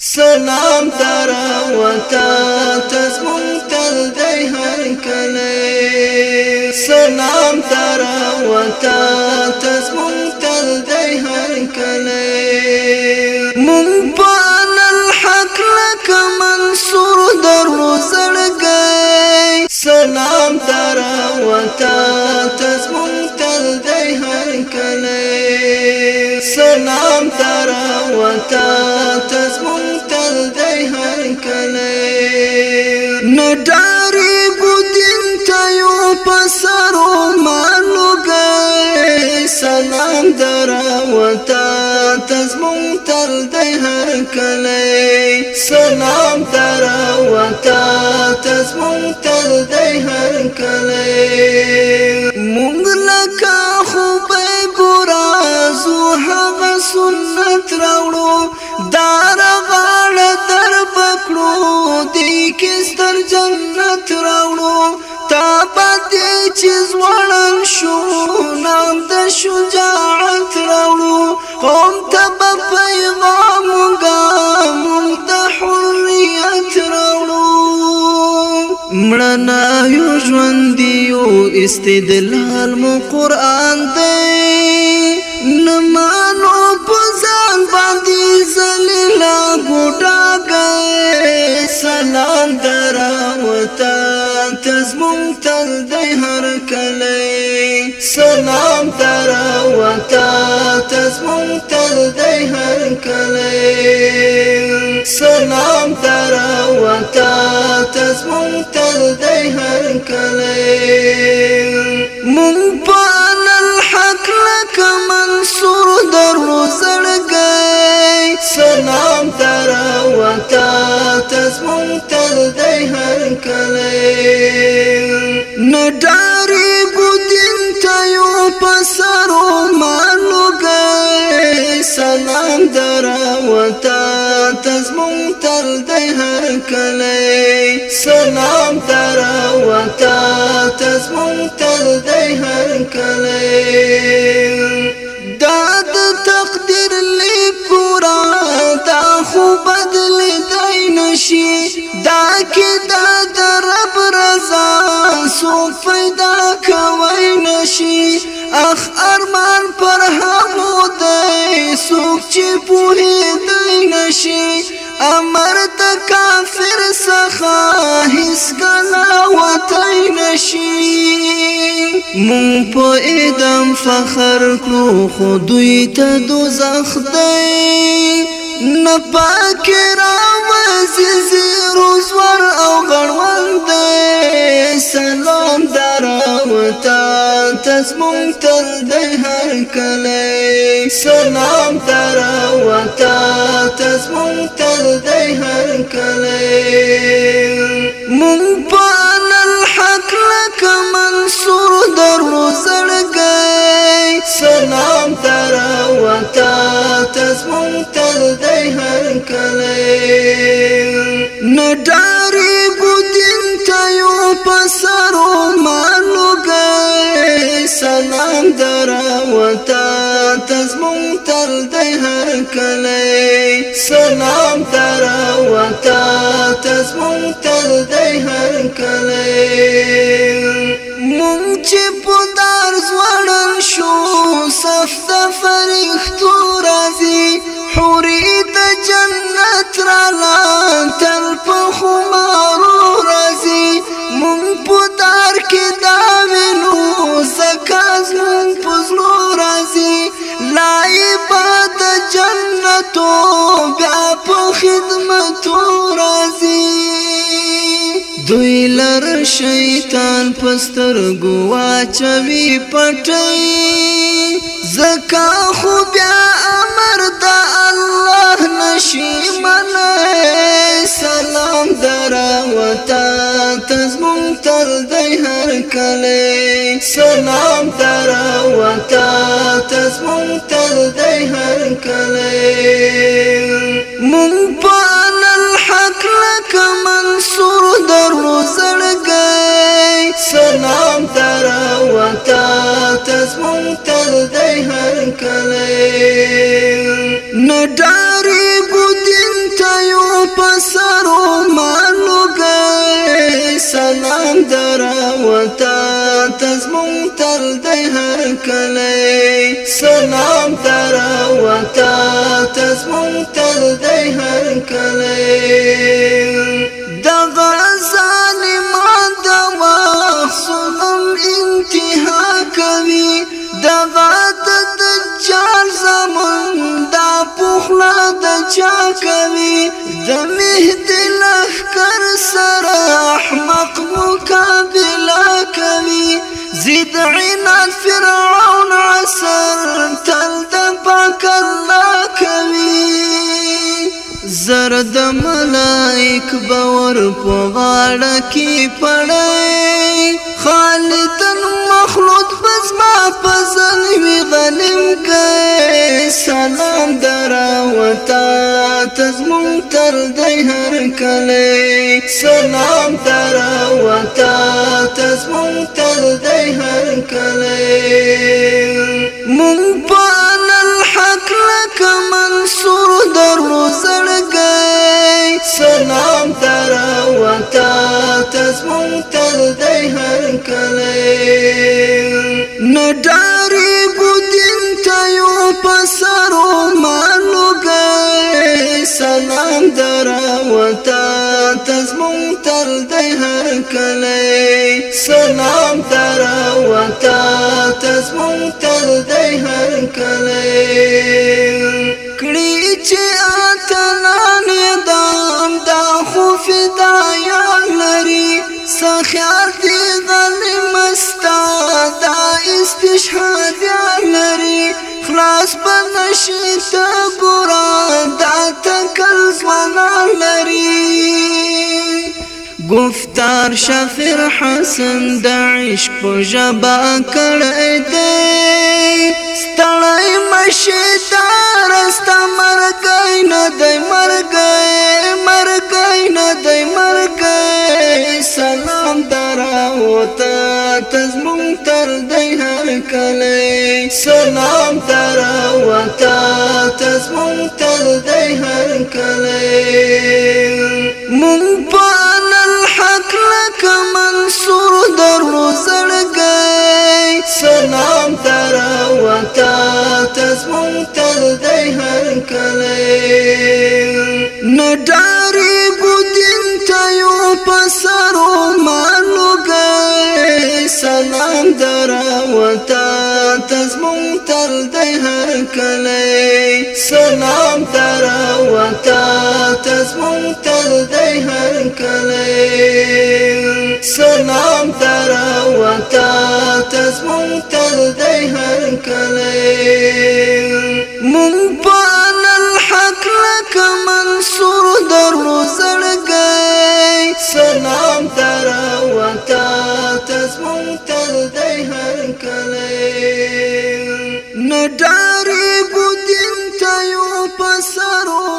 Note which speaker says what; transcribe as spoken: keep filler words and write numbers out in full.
Speaker 1: سلام درا وتا تزمون تل دی هر کله سلام درا وتا تزمون تل دی هر کله مون پال الحق لك منصور در زړګي سلام درا وتا تزمون تل دی هر کله سلام درا وتا تزمون تل دی هر کله نډاری ګودین تایو پسرو مانو گئے سلام درا وتا تزمون تل دی هر کله سلام درا وتا تزمون تل دی هر کله مونږ لکه خو به ګورازو هغه سنت راوړو دار غاړ در پکړو دی کستر جنت راوړو تا پاتې چې ځوړن شو نام د شجاعت راوړو قوم ته په پیغام ګام د حریت راوړو مړنا یو ژوند یو استدلال مو قران دی نمانو پزان باندې زلیلا ګوډا گئے سلام درا وتا تزمون تل دی هر کله سلام درا وتا تزمون تل دی هر کله سلام درا وتا تزمون تل دی هر کله مون پال الحق لك منصور در زړګي سلام درا وتا تزمون تل دی هر کله نډاری ګودین تایو پسرو مانو گئے سلام درا وتا تزمون تل دی هر کله سلام درا وتا تزمون تل دی هر کله داد تقدیر لیکورا دا خو بدل دی نشي دا کی دا رب رضا سو پیدا کوي نشي اخ ارمان پر همو دی سوک چی پوهی دی نشي امر د کافر څخه هیڅ ګنا وتی نشي مون په ادم فخر کړو خو دوی ته دوزخ دی نه پاک راوځي روزور او غړوند دی سلام درا وتا تزمون تل دی هر کله سلام درا وتا تزمون تل دی هر کله مون پال الحق لك منصور در زړګي سلام درا وتا تزمون تل دی هر کله نډاری ګودین تایو پسرو مانو گئے سلام درا وتا تزمون تل دی هر کله سلام درا وتا تزمون تل دی هر کله مونږ چې پودار زوړن شو صف د فرښتو راځي حوري د جنت را تل په خمارو راځي مونږ پودار کې دا وینو زکاز مونږ پزلو راځي لای باد جنتو بیا په خدمتو راځي دوی لر شیطان پستر گوا چوي پټي زکا خو بیا امر د الله نشي منه سلام درا وتا تزمون تل دی هر کله سلام درا وتا تزمون تل دی هر کله مون پال الحق لك منصور در زړګي سلام درا وتا تزمون تل دی هر کله نډاری ګودین تایو پسرو مالو گئے سلام درا وتا تزمون تل دی هر کلی سلام درا وتا تزمون تل دی هر کلی دغه ظالمان د وخصم انتها کوي دغه د دجال زمون دا پخلا د چا کوي د مهدی لخر سره احمق مقابله کوي زید عناد فرعون عسر تل د پاک الله کوي زرد ملائک باور په غاړه کې پړای خالدن مخلوق بس ما فزل وی غنم گئے سلام درا وتا تزمون تر دی هر کلی سلام درا وتا تزمون تر دی هر کلی مون پان الحق لک منصور در روزر گئے سلام درا وتا تزمون تر دی هر کلی نڈاری بودین تایو پسرو مالو گئے سلام درا وتا تزمون تل دی هر کلی سلام درا وتا تزمون تل دی هر کلی کڑی چه آتنان دام دا خوف دایا لری سخیار دی ظلم استا دا استشهاد لري خلاص بنشي تګورا دا تکل زوانا لري گفتار شفر حسن د عشق په جبا کړه دې ستړی مشه دار است مرګای نه دی مرګای مرګای نه دی مرګای سلام درا وتا تزمون تر دی هر کلی سلام درا وتا تزمون تر دی هر کلی مون پان الحق لک منصور در روزر گئی سلام درا وتا تزمون تر دی هر کلی نڈاری بودین تایو پسرو مالو گئی سلام درا وتا تزمون تر دی هر کلی سلام درا وتا تزمون تر دی هر کلی سلام درا وتا تزمون تر دی هر کلی مون پان الحق لک منصور در روزر گئی سلام درا وتا تزمون تر دی هر کلی نڈاری بودین تایو پسرو